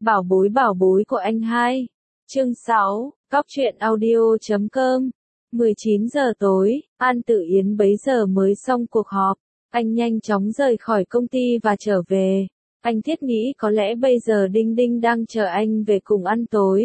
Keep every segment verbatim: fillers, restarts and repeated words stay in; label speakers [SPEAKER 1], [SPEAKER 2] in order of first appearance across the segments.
[SPEAKER 1] Bảo bối bảo bối của anh hai. Chương sáu, Cóc truyện audio chấm com. mười chín giờ tối, An Tử Yến bấy giờ mới xong cuộc họp. Anh nhanh chóng rời khỏi công ty và trở về. Anh thiết nghĩ có lẽ bây giờ Đinh Đinh đang chờ anh về cùng ăn tối.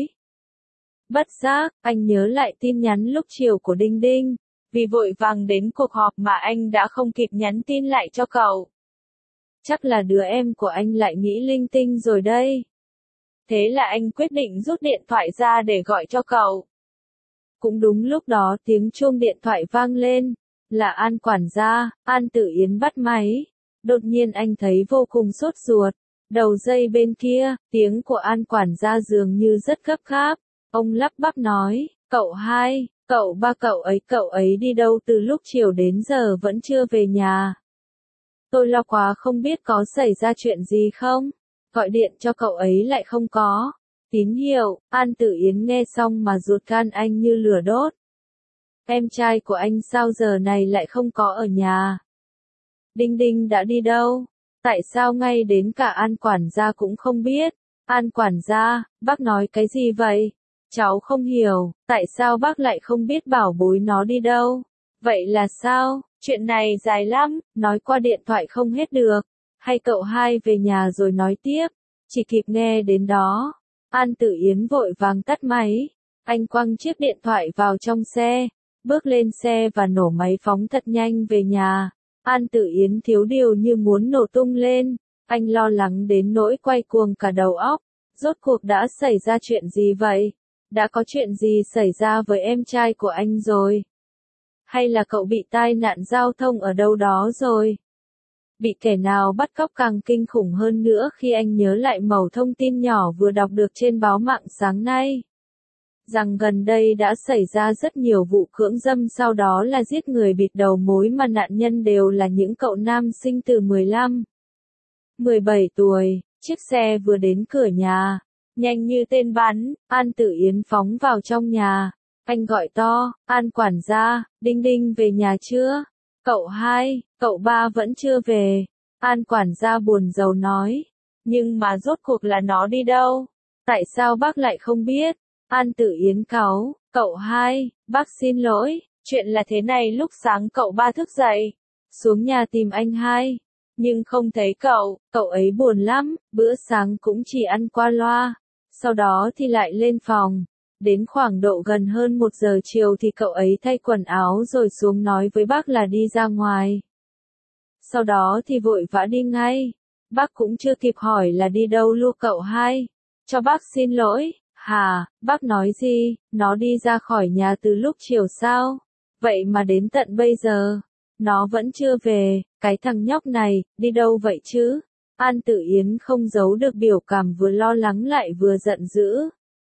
[SPEAKER 1] Bất giác, anh nhớ lại tin nhắn lúc chiều của Đinh Đinh. Vì vội vàng đến cuộc họp mà anh đã không kịp nhắn tin lại cho cậu. Chắc là đứa em của anh lại nghĩ linh tinh rồi đây. Thế là anh quyết định rút điện thoại ra để gọi cho cậu. Cũng đúng lúc đó tiếng chuông điện thoại vang lên. Là An quản gia. An Tử Yến bắt máy. Đột nhiên anh thấy vô cùng sốt ruột. Đầu dây bên kia, tiếng của An quản gia dường như rất gấp gáp. Ông lắp bắp nói, cậu hai, cậu ba cậu ấy cậu ấy đi đâu từ lúc chiều đến giờ vẫn chưa về nhà. Tôi lo quá không biết có xảy ra chuyện gì không. Gọi điện cho cậu ấy lại không có tín hiệu. An Tử Yến nghe xong mà ruột gan anh như lửa đốt. Em trai của anh sao giờ này lại không có ở nhà? Đinh Đinh đã đi đâu? Tại sao ngay đến cả An quản gia cũng không biết? An quản gia, bác nói cái gì vậy? Cháu không hiểu, tại sao bác lại không biết bảo bối nó đi đâu? Vậy là sao? Chuyện này dài lắm, nói qua điện thoại không hết được. Hay cậu hai về nhà rồi nói tiếp? Chỉ kịp nghe đến đó. An Tử Yến vội vàng tắt máy. Anh quăng chiếc điện thoại vào trong xe, bước lên xe và nổ máy phóng thật nhanh về nhà. An Tử Yến thiếu điều như muốn nổ tung lên. Anh lo lắng đến nỗi quay cuồng cả đầu óc. Rốt cuộc đã xảy ra chuyện gì vậy? Đã có chuyện gì xảy ra với em trai của anh rồi? Hay là cậu bị tai nạn giao thông ở đâu đó rồi? Bị kẻ nào bắt cóc càng kinh khủng hơn nữa khi anh nhớ lại mẩu thông tin nhỏ vừa đọc được trên báo mạng sáng nay. Rằng gần đây đã xảy ra rất nhiều vụ cưỡng dâm sau đó là giết người bịt đầu mối mà nạn nhân đều là những cậu nam sinh từ mười lăm, mười bảy tuổi. Chiếc xe vừa đến cửa nhà. Nhanh như tên bắn, An Tử Yến phóng vào trong nhà. Anh gọi to, An quản gia, Đinh Đinh về nhà chưa? Cậu hai, cậu ba vẫn chưa về. An quản gia buồn rầu nói. Nhưng mà rốt cuộc là nó đi đâu? Tại sao bác lại không biết? An Tử Yến cáu, cậu hai, bác xin lỗi, chuyện là thế này lúc sáng cậu ba thức dậy, xuống nhà tìm anh hai. Nhưng không thấy cậu, cậu ấy buồn lắm, bữa sáng cũng chỉ ăn qua loa. Sau đó thì lại lên phòng. Đến khoảng độ gần hơn một giờ chiều thì cậu ấy thay quần áo rồi xuống nói với bác là đi ra ngoài. Sau đó thì vội vã đi ngay. Bác cũng chưa kịp hỏi là đi đâu luôn cậu hai. Cho bác xin lỗi. Hà, bác nói gì? Nó đi ra khỏi nhà từ lúc chiều sao? Vậy mà đến tận bây giờ, nó vẫn chưa về. Cái thằng nhóc này, đi đâu vậy chứ? An Tử Yến không giấu được biểu cảm vừa lo lắng lại vừa giận dữ.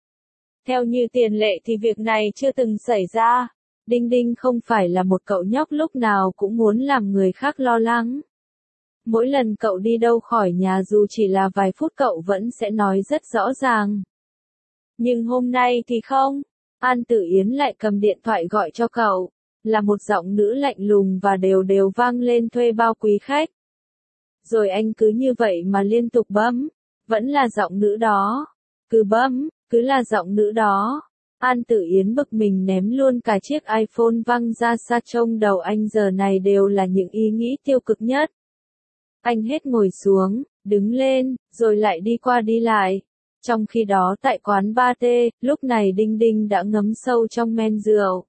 [SPEAKER 1] Theo như tiền lệ thì việc này chưa từng xảy ra. Đinh Đinh không phải là một cậu nhóc lúc nào cũng muốn làm người khác lo lắng. Mỗi lần cậu đi đâu khỏi nhà dù chỉ là vài phút cậu vẫn sẽ nói rất rõ ràng. Nhưng hôm nay thì không. An Tử Yến lại cầm điện thoại gọi cho cậu. Là một giọng nữ lạnh lùng và đều đều vang lên thuê bao quý khách. Rồi anh cứ như vậy mà liên tục bấm. Vẫn là giọng nữ đó. Cứ bấm, cứ là giọng nữ đó. An Tử Yến bực mình ném luôn cả chiếc iPhone văng ra xa. Trong đầu anh giờ này đều là những ý nghĩ tiêu cực nhất. Anh hết ngồi xuống, đứng lên, rồi lại đi qua đi lại. Trong khi đó tại quán ba T, lúc này Đinh Đinh đã ngấm sâu trong men rượu.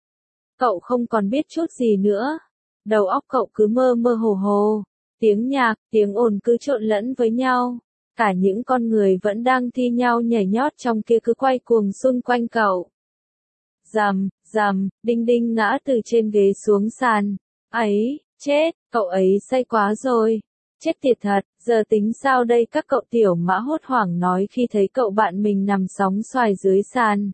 [SPEAKER 1] Cậu không còn biết chút gì nữa. Đầu óc cậu cứ mơ mơ hồ hồ. Tiếng nhạc, tiếng ồn cứ trộn lẫn với nhau. Cả những con người vẫn đang thi nhau nhảy nhót trong kia cứ quay cuồng xung quanh cậu. Rầm, rầm, Đinh Đinh ngã từ trên ghế xuống sàn. Ấy, chết, cậu ấy say quá rồi. Chết tiệt thật, giờ tính sao đây các cậu tiểu mã hốt hoảng nói khi thấy cậu bạn mình nằm sóng xoài dưới sàn.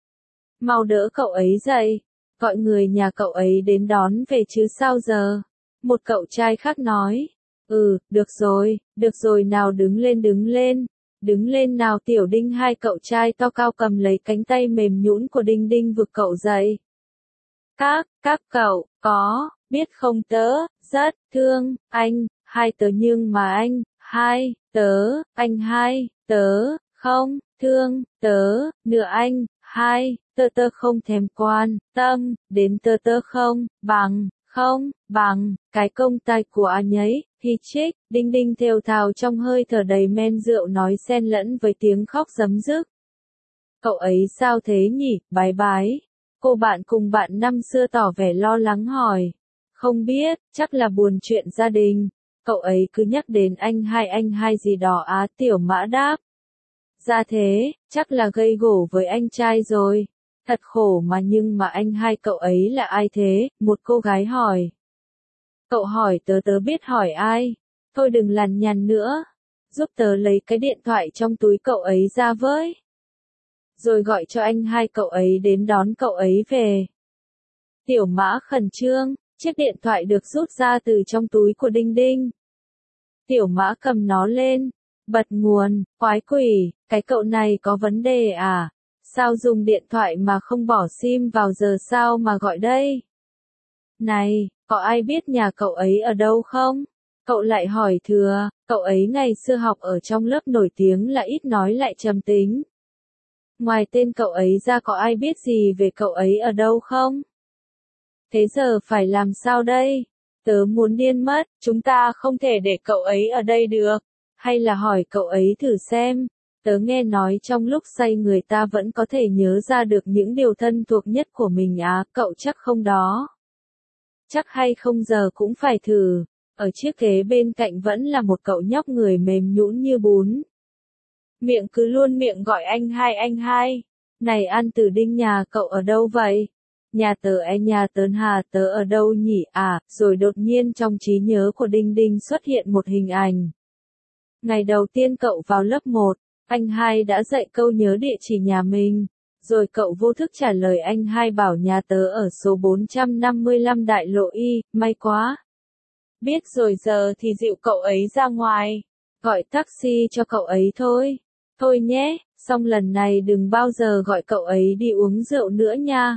[SPEAKER 1] Mau đỡ cậu ấy dậy, gọi người nhà cậu ấy đến đón về chứ sao giờ. Một cậu trai khác nói. Ừ, được rồi, được rồi nào đứng lên đứng lên, đứng lên nào tiểu Đinh. Hai cậu trai to cao cầm lấy cánh tay mềm nhũn của Đinh Đinh vực cậu dậy. Các, các cậu, có, biết không tớ, rất thương, anh, hai tớ nhưng mà anh, hai, tớ, anh hai, tớ, không, thương, tớ, nửa anh, hai, tơ tơ không thèm quan, tâm, đến tơ tơ không, bằng, không, bằng, cái công tai của anh ấy, hi chích, đinh đinh thều thào trong hơi thở đầy men rượu nói xen lẫn với tiếng khóc giấm dứt. Cậu ấy sao thế nhỉ, bái bái. Cô bạn cùng bạn năm xưa tỏ vẻ lo lắng hỏi. Không biết, chắc là buồn chuyện gia đình. Cậu ấy cứ nhắc đến anh hai anh hai gì đó á, Tiểu Mã đáp. Ra thế, chắc là gây gổ với anh trai rồi. Thật khổ mà, nhưng mà anh hai cậu ấy là ai thế? Một cô gái hỏi. Cậu hỏi tớ tớ biết hỏi ai. Thôi đừng lằn nhằn nữa. Giúp tớ lấy cái điện thoại trong túi cậu ấy ra với. Rồi gọi cho anh hai cậu ấy đến đón cậu ấy về. Tiểu Mã khẩn trương, chiếc điện thoại được rút ra từ trong túi của Đinh Đinh. Tiểu Mã cầm nó lên, bật nguồn, quái quỷ, cái cậu này có vấn đề à? Sao dùng điện thoại mà không bỏ sim vào giờ sao mà gọi đây? Này, có ai biết nhà cậu ấy ở đâu không? Cậu lại hỏi thừa, cậu ấy ngày xưa học ở trong lớp nổi tiếng là ít nói lại trầm tính. Ngoài tên cậu ấy ra có ai biết gì về cậu ấy ở đâu không? Thế giờ phải làm sao đây? Tớ muốn điên mất, chúng ta không thể để cậu ấy ở đây được. Hay là hỏi cậu ấy thử xem. Tớ nghe nói trong lúc say người ta vẫn có thể nhớ ra được những điều thân thuộc nhất của mình á, cậu chắc không đó. Chắc hay không giờ cũng phải thử. Ở chiếc ghế bên cạnh vẫn là một cậu nhóc người mềm nhũn như bún. Miệng cứ luôn miệng gọi anh hai anh hai. Này An Tử Đinh, nhà cậu ở đâu vậy? Nhà tớ e nhà tớ hà tớ ở đâu nhỉ à? Rồi đột nhiên trong trí nhớ của Đinh Đinh xuất hiện một hình ảnh. Ngày đầu tiên cậu vào lớp một, anh hai đã dạy câu nhớ địa chỉ nhà mình. Rồi cậu vô thức trả lời anh hai bảo nhà tớ ở số bốn trăm năm mươi lăm Đại Lộ Y, may quá. Biết rồi, giờ thì dịu cậu ấy ra ngoài. Gọi taxi cho cậu ấy thôi. Thôi nhé, xong lần này đừng bao giờ gọi cậu ấy đi uống rượu nữa nha.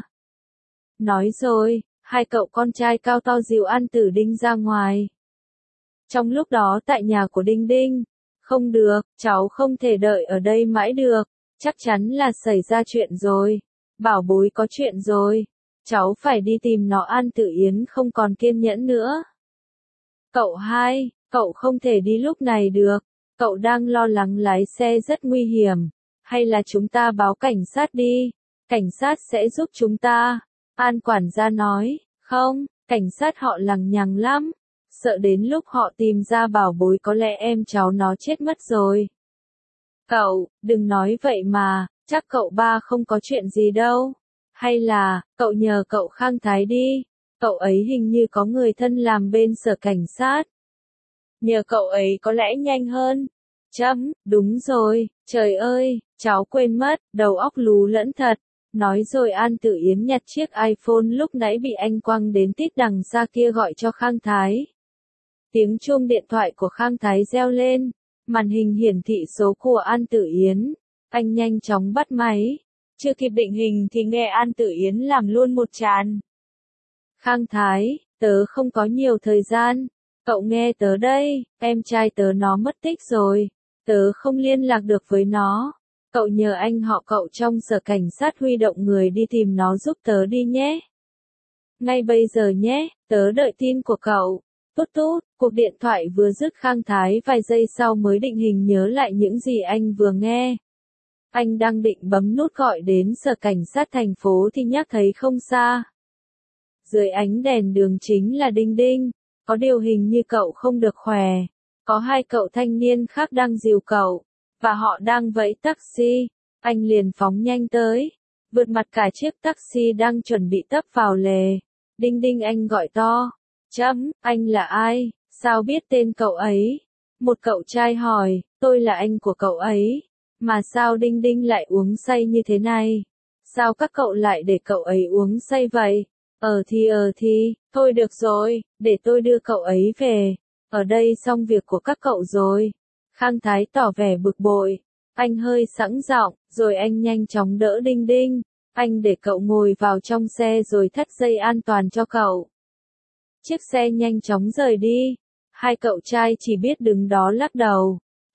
[SPEAKER 1] Nói rồi, hai cậu con trai cao to dìu An Tử Đinh ra ngoài. Trong lúc đó tại nhà của Đinh Đinh, không được, cháu không thể đợi ở đây mãi được, chắc chắn là xảy ra chuyện rồi. Bảo bối có chuyện rồi, cháu phải đi tìm nó. An Tử Yến không còn kiên nhẫn nữa. Cậu hai, cậu không thể đi lúc này được, cậu đang lo lắng lái xe rất nguy hiểm, hay là chúng ta báo cảnh sát đi, cảnh sát sẽ giúp chúng ta. An quản gia nói, không, cảnh sát họ lằng nhằng lắm, sợ đến lúc họ tìm ra bảo bối có lẽ em cháu nó chết mất rồi. Cậu, đừng nói vậy mà, chắc cậu ba không có chuyện gì đâu. Hay là, cậu nhờ cậu Khang Thái đi, cậu ấy hình như có người thân làm bên sở cảnh sát. Nhờ cậu ấy có lẽ nhanh hơn. Chấm, đúng rồi, trời ơi, cháu quên mất, đầu óc lú lẫn thật. Nói rồi An Tử Yến nhặt chiếc iPhone lúc nãy bị anh quăng đến tít đằng xa kia gọi cho Khang Thái. Tiếng chuông điện thoại của Khang Thái reo lên, màn hình hiển thị số của An Tử Yến. Anh nhanh chóng bắt máy, chưa kịp định hình thì nghe An Tử Yến làm luôn một tràng. Khang Thái, tớ không có nhiều thời gian, cậu nghe tớ đây, em trai tớ nó mất tích rồi, tớ không liên lạc được với nó. Cậu nhờ anh họ cậu trong sở cảnh sát huy động người đi tìm nó giúp tớ đi nhé. Ngay bây giờ nhé, tớ đợi tin của cậu. Tút tút, cuộc điện thoại vừa dứt. Khang Thái vài giây sau mới định hình nhớ lại những gì anh vừa nghe. Anh đang định bấm nút gọi đến sở cảnh sát thành phố thì nhắc thấy không xa. Dưới ánh đèn đường chính là Đinh Đinh, có điều hình như cậu không được khỏe. Có hai cậu thanh niên khác đang dìu cậu, và họ đang vẫy taxi. Anh liền phóng nhanh tới, vượt mặt cả chiếc taxi đang chuẩn bị tấp vào lề. Đinh Đinh, anh gọi to. Chấm, anh là ai, sao biết tên cậu ấy? Một cậu trai hỏi, tôi là anh của cậu ấy. Mà sao Đinh Đinh lại uống say như thế này? Sao các cậu lại để cậu ấy uống say vậy? Ờ thì ờ thì, thôi được rồi, để tôi đưa cậu ấy về. Ở đây xong việc của các cậu rồi. Khang Thái tỏ vẻ bực bội. Anh hơi sẵn giọng, rồi anh nhanh chóng đỡ Đinh Đinh. Anh để cậu ngồi vào trong xe rồi thắt dây an toàn cho cậu. Chiếc xe nhanh chóng rời đi. Hai cậu trai chỉ biết đứng đó lắc đầu.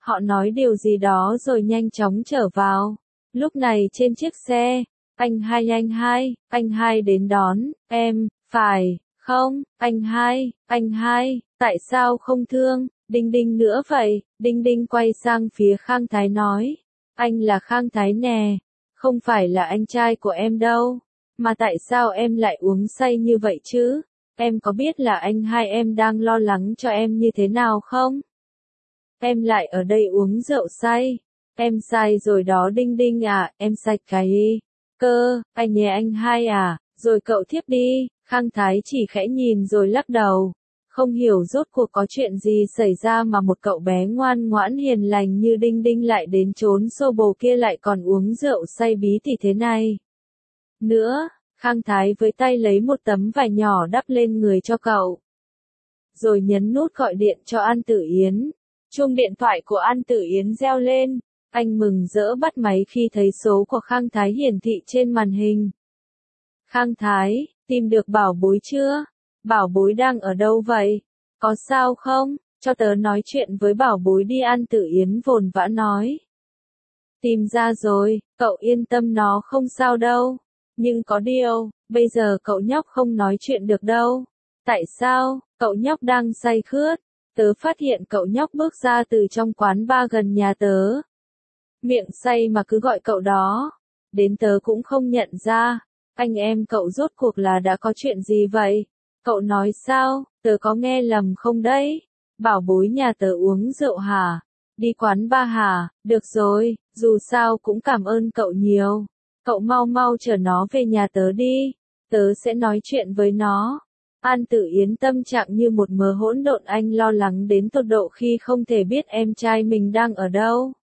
[SPEAKER 1] Họ nói điều gì đó rồi nhanh chóng trở vào. Lúc này trên chiếc xe, anh hai anh hai, anh hai đến đón, em, phải, không, anh hai, anh hai, tại sao không thương, Đinh Đinh nữa vậy, Đinh Đinh quay sang phía Khang Thái nói, anh là Khang Thái nè, không phải là anh trai của em đâu, mà tại sao em lại uống say như vậy chứ, em có biết là anh hai em đang lo lắng cho em như thế nào không? Em lại ở đây uống rượu say, em sai rồi đó Đinh Đinh à, em sai cái đi. Cơ, anh nhé anh hai à, rồi cậu thiếp đi, Khang Thái chỉ khẽ nhìn rồi lắc đầu, không hiểu rốt cuộc có chuyện gì xảy ra mà một cậu bé ngoan ngoãn hiền lành như Đinh Đinh lại đến chốn xô bồ kia lại còn uống rượu say bí tỉ thế này. Nữa, Khang Thái với tay lấy một tấm vải nhỏ đắp lên người cho cậu. Rồi nhấn nút gọi điện cho An Tử Yến. Chuông điện thoại của An Tử Yến reo lên. Anh mừng rỡ bắt máy khi thấy số của Khang Thái hiển thị trên màn hình. Khang Thái, tìm được bảo bối chưa? Bảo bối đang ở đâu vậy? Có sao không? Cho tớ nói chuyện với bảo bối đi An Tử Yến vồn vã nói. Tìm ra rồi, cậu yên tâm nó không sao đâu. Nhưng có điều, bây giờ cậu nhóc không nói chuyện được đâu. Tại sao? Cậu nhóc đang say khướt. Tớ phát hiện cậu nhóc bước ra từ trong quán bar gần nhà tớ. Miệng say mà cứ gọi cậu đó. Đến tớ cũng không nhận ra. Anh em cậu rốt cuộc là đã có chuyện gì vậy? Cậu nói sao? Tớ có nghe lầm không đấy? Bảo bối nhà tớ uống rượu hả? Đi quán bar hả? Được rồi, dù sao cũng cảm ơn cậu nhiều. Cậu mau mau chở nó về nhà tớ đi. Tớ sẽ nói chuyện với nó. An Tử Yến tâm trạng như một mớ hỗn độn, anh lo lắng đến tột độ khi không thể biết em trai mình đang ở đâu.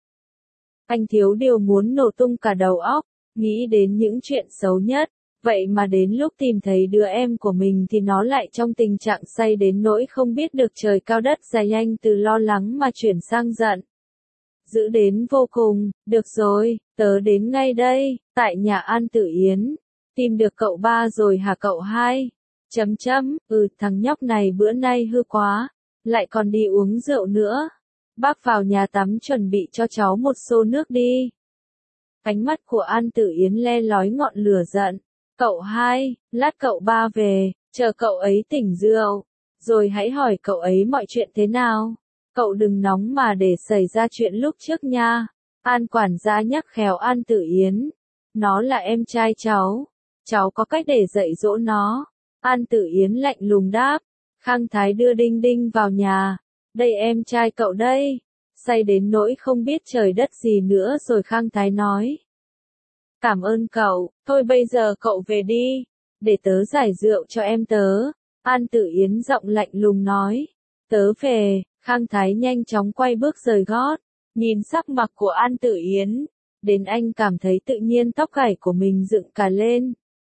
[SPEAKER 1] Anh thiếu điều muốn nổ tung cả đầu óc, nghĩ đến những chuyện xấu nhất, vậy mà đến lúc tìm thấy đứa em của mình thì nó lại trong tình trạng say đến nỗi không biết được trời cao đất dài, anh từ lo lắng mà chuyển sang giận. Dữ đến vô cùng, được rồi, tớ đến ngay đây, tại nhà An Tử Yến. Tìm được cậu ba rồi hả cậu hai? Chấm chấm, ừ thằng nhóc này bữa nay hư quá, lại còn đi uống rượu nữa. Bác vào nhà tắm chuẩn bị cho cháu một xô nước đi. Ánh mắt của An Tử Yến le lói ngọn lửa giận. Cậu hai, lát cậu ba về, chờ cậu ấy tỉnh rượu, rồi hãy hỏi cậu ấy mọi chuyện thế nào. Cậu đừng nóng mà để xảy ra chuyện lúc trước nha. An quản gia nhắc khéo An Tử Yến. Nó là em trai cháu. Cháu có cách để dạy dỗ nó. An Tử Yến lạnh lùng đáp. Khang Thái đưa Đinh Đinh vào nhà. Đây em trai cậu đây. Say đến nỗi không biết trời đất gì nữa rồi Khang Thái nói. Cảm ơn cậu, thôi bây giờ cậu về đi. Để tớ giải rượu cho em tớ. An Tử Yến giọng lạnh lùng nói. Tớ về. Khang Thái nhanh chóng quay bước rời gót. Nhìn sắc mặt của An Tử Yến. Đến anh cảm thấy tự nhiên tóc gảy của mình dựng cả lên.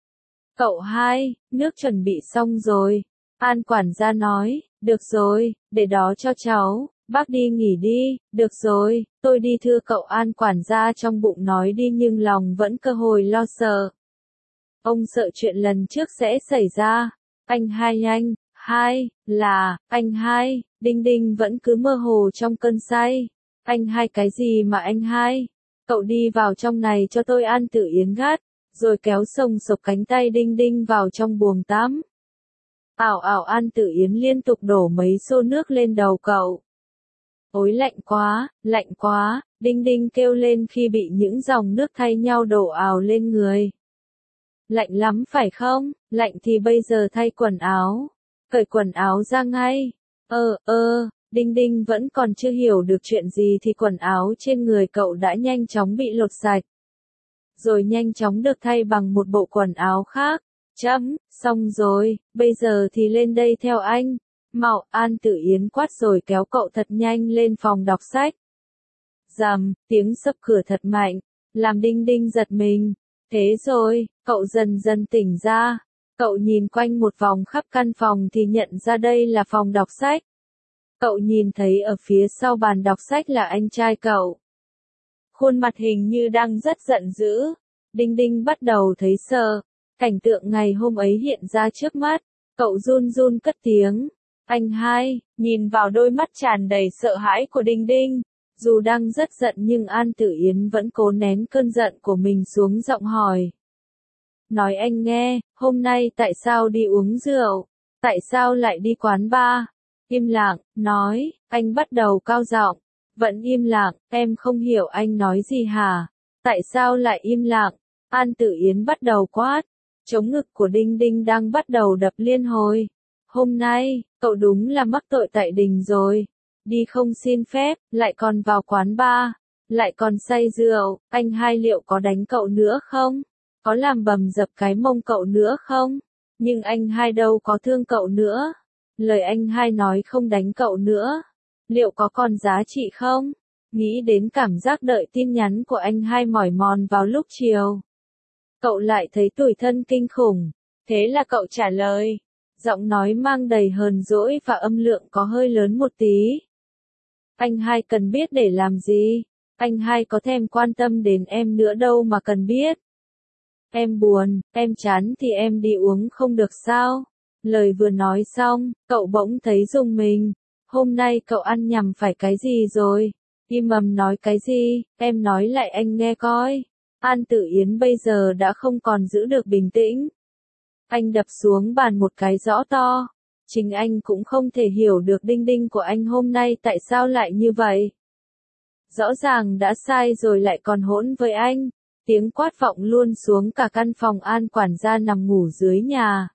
[SPEAKER 1] Cậu hai, nước chuẩn bị xong rồi. An quản gia nói, được rồi, để đó cho cháu, bác đi nghỉ đi, được rồi, tôi đi thưa cậu. An quản gia trong bụng nói đi nhưng lòng vẫn cơ hồi lo sợ. Ông sợ chuyện lần trước sẽ xảy ra. Anh hai anh, hai, là, anh hai, Đinh Đinh vẫn cứ mơ hồ trong cơn say. Anh hai cái gì mà anh hai? Cậu đi vào trong này cho tôi. An Tử Yến gắt, rồi kéo sồng sộc cánh tay Đinh Đinh vào trong buồng tắm. Ảo ảo An Tử Yến liên tục đổ mấy xô nước lên đầu cậu. Ôi lạnh quá, lạnh quá, Đinh Đinh kêu lên khi bị những dòng nước thay nhau đổ ào lên người. Lạnh lắm phải không? Lạnh thì bây giờ thay quần áo. Cởi quần áo ra ngay. Ơ, ơ, Đinh Đinh vẫn còn chưa hiểu được chuyện gì thì quần áo trên người cậu đã nhanh chóng bị lột sạch. Rồi nhanh chóng được thay bằng một bộ quần áo khác. Chấm, xong rồi, bây giờ thì lên đây theo anh. Mau, An Tử Yến quát rồi kéo cậu thật nhanh lên phòng đọc sách. Rầm, tiếng sập cửa thật mạnh, làm Đinh Đinh giật mình. Thế rồi, cậu dần dần tỉnh ra. Cậu nhìn quanh một vòng khắp căn phòng thì nhận ra đây là phòng đọc sách. Cậu nhìn thấy ở phía sau bàn đọc sách là anh trai cậu. Khuôn mặt hình như đang rất giận dữ. Đinh Đinh bắt đầu thấy sợ. Cảnh tượng ngày hôm ấy hiện ra trước mắt. Cậu run run cất tiếng. Anh hai, nhìn vào đôi mắt tràn đầy sợ hãi của Đinh Đinh. Dù đang rất giận nhưng An Tử Yến vẫn cố nén cơn giận của mình xuống giọng hỏi. Nói anh nghe, hôm nay tại sao đi uống rượu? Tại sao lại đi quán bar? Im lặng, nói, anh bắt đầu cao giọng. Vẫn im lặng, em không hiểu anh nói gì hả? Tại sao lại im lặng? An Tử Yến bắt đầu quát. Trống ngực của Đinh Đinh đang bắt đầu đập liên hồi. Hôm nay, cậu đúng là mắc tội tại đình rồi. Đi không xin phép, lại còn vào quán bar, lại còn say rượu, anh hai liệu có đánh cậu nữa không? Có làm bầm dập cái mông cậu nữa không? Nhưng anh hai đâu có thương cậu nữa. Lời anh hai nói không đánh cậu nữa. Liệu có còn giá trị không? Nghĩ đến cảm giác đợi tin nhắn của anh hai mỏi mòn vào lúc chiều. Cậu lại thấy tủi thân kinh khủng. Thế là cậu trả lời. Giọng nói mang đầy hờn dỗi và âm lượng có hơi lớn một tí. Anh hai cần biết để làm gì? Anh hai có thèm quan tâm đến em nữa đâu mà cần biết. Em buồn, em chán thì em đi uống không được sao? Lời vừa nói xong, cậu bỗng thấy rùng mình. Hôm nay cậu ăn nhầm phải cái gì rồi? Im ầm nói cái gì? Em nói lại anh nghe coi. An Tử Yến bây giờ đã không còn giữ được bình tĩnh. Anh đập xuống bàn một cái rõ to. Chính anh cũng không thể hiểu được Đinh Đinh của anh hôm nay tại sao lại như vậy. Rõ ràng đã sai rồi lại còn hỗn với anh. Tiếng quát vọng luôn xuống cả căn phòng. An quản gia nằm ngủ dưới nhà.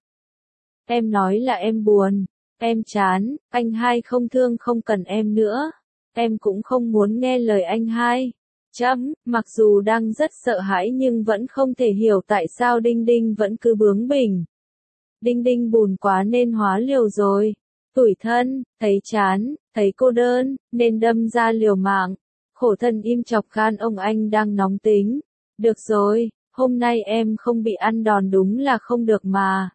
[SPEAKER 1] Em nói là em buồn, em chán, anh hai không thương không cần em nữa. Em cũng không muốn nghe lời anh hai. Chấm, mặc dù đang rất sợ hãi nhưng vẫn không thể hiểu tại sao Đinh Đinh vẫn cứ bướng bỉnh. Đinh Đinh buồn quá nên hóa liều rồi. Tủi thân, thấy chán, thấy cô đơn, nên đâm ra liều mạng. Khổ thân im chọc khan ông anh đang nóng tính. Được rồi, hôm nay em không bị ăn đòn đúng là không được mà.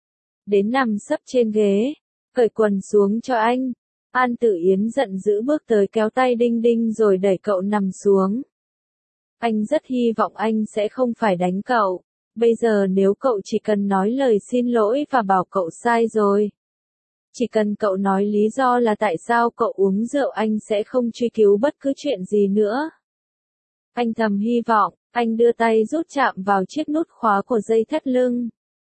[SPEAKER 1] Đến nằm sấp trên ghế, cởi quần xuống cho anh. An Tử Yến giận dữ bước tới kéo tay Đinh Đinh rồi đẩy cậu nằm xuống. Anh rất hy vọng anh sẽ không phải đánh cậu. Bây giờ nếu cậu chỉ cần nói lời xin lỗi và bảo cậu sai rồi. Chỉ cần cậu nói lý do là tại sao cậu uống rượu anh sẽ không truy cứu bất cứ chuyện gì nữa. Anh thầm hy vọng, anh đưa tay rút chạm vào chiếc nút khóa của dây thắt lưng.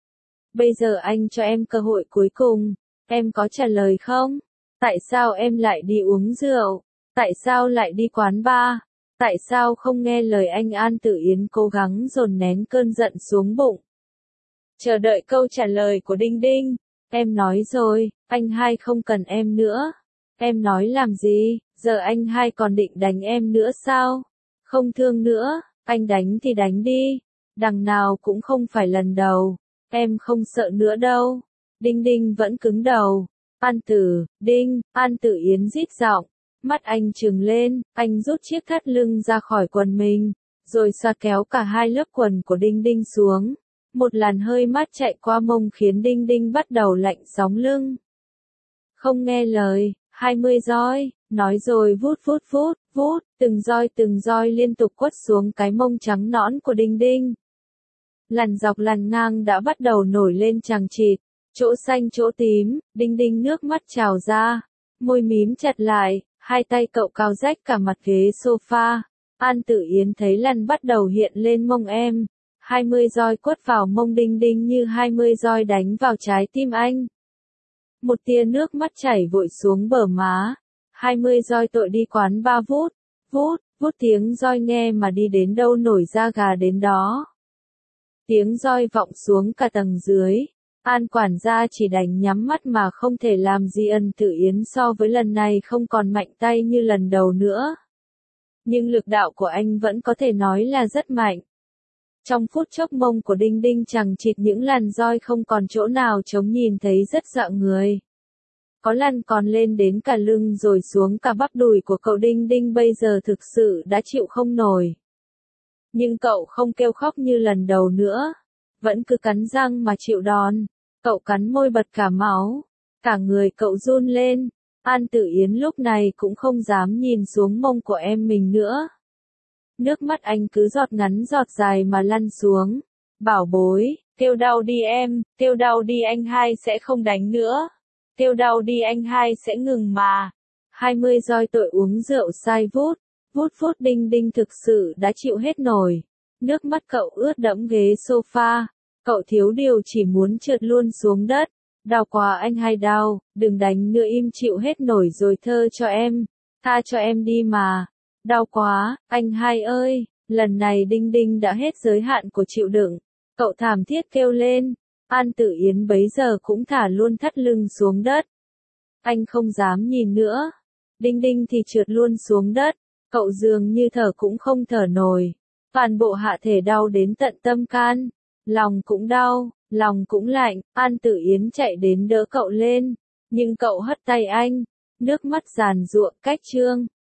[SPEAKER 1] Bây giờ anh cho em cơ hội cuối cùng, em có trả lời không? Tại sao em lại đi uống rượu? Tại sao lại đi quán bar? Tại sao không nghe lời anh? An Tử Yến cố gắng dồn nén cơn giận xuống bụng. Chờ đợi câu trả lời của Đinh Đinh. Em nói rồi, anh hai không cần em nữa. Em nói làm gì, giờ anh hai còn định đánh em nữa sao? Không thương nữa, anh đánh thì đánh đi. Đằng nào cũng không phải lần đầu. Em không sợ nữa đâu. Đinh Đinh vẫn cứng đầu. An Tử, Đinh, An Tử Yến rít giọng. Mắt anh trừng lên, anh rút chiếc thắt lưng ra khỏi quần mình, rồi xoa kéo cả hai lớp quần của Đinh Đinh xuống. Một làn hơi mát chạy qua mông khiến Đinh Đinh bắt đầu lạnh sống lưng. Không nghe lời, hai mươi roi, nói rồi vút vút vút, vút, từng roi từng roi liên tục quất xuống cái mông trắng nõn của Đinh Đinh. Làn dọc làn ngang đã bắt đầu nổi lên chằng chịt, chỗ xanh chỗ tím, Đinh Đinh nước mắt trào ra, môi mím chặt lại, hai tay cậu cao rách cả mặt ghế sofa. An Tử Yến thấy làn bắt đầu hiện lên mông em, hai mươi roi quất vào mông Đinh Đinh như hai mươi roi đánh vào trái tim anh. Một tia nước mắt chảy vội xuống bờ má, hai mươi roi tội đi quán ba vút, vút, vút tiếng roi nghe mà đi đến đâu nổi da gà đến đó. Tiếng roi vọng xuống cả tầng dưới, An quản gia chỉ đành nhắm mắt mà không thể làm gì. An Tử Yến so với lần này không còn mạnh tay như lần đầu nữa. Nhưng lực đạo của anh vẫn có thể nói là rất mạnh. Trong phút chốc mông của Đinh Đinh chằng chịt những làn roi không còn chỗ nào trống, nhìn thấy rất dọa người. Có lần còn lên đến cả lưng rồi xuống cả bắp đùi của cậu. Đinh Đinh bây giờ thực sự đã chịu không nổi. Nhưng cậu không kêu khóc như lần đầu nữa. Vẫn cứ cắn răng mà chịu đòn. Cậu cắn môi bật cả máu. Cả người cậu run lên. An Tử Yến lúc này cũng không dám nhìn xuống mông của em mình nữa. Nước mắt anh cứ giọt ngắn giọt dài mà lăn xuống. Bảo bối, kêu đau đi em, kêu đau đi anh hai sẽ không đánh nữa. Kêu đau đi anh hai sẽ ngừng mà. hai mươi roi tội uống rượu sai vút, vút vút Đinh Đinh thực sự đã chịu hết nổi. Nước mắt cậu ướt đẫm ghế sofa, cậu thiếu điều chỉ muốn trượt luôn xuống đất. Đau quá anh hai đau, đừng đánh nữa im chịu hết nổi rồi thơ cho em, tha cho em đi mà. Đau quá, anh hai ơi, lần này Đinh Đinh đã hết giới hạn của chịu đựng. Cậu thảm thiết kêu lên, An Tử Yến bấy giờ cũng thả luôn thắt lưng xuống đất. Anh không dám nhìn nữa. Đinh Đinh thì trượt luôn xuống đất, cậu dường như thở cũng không thở nổi. Toàn bộ hạ thể đau đến tận tâm can, lòng cũng đau, lòng cũng lạnh. An Tử Yến chạy đến đỡ cậu lên, nhưng cậu hất tay anh, nước mắt giàn giụa cách trương.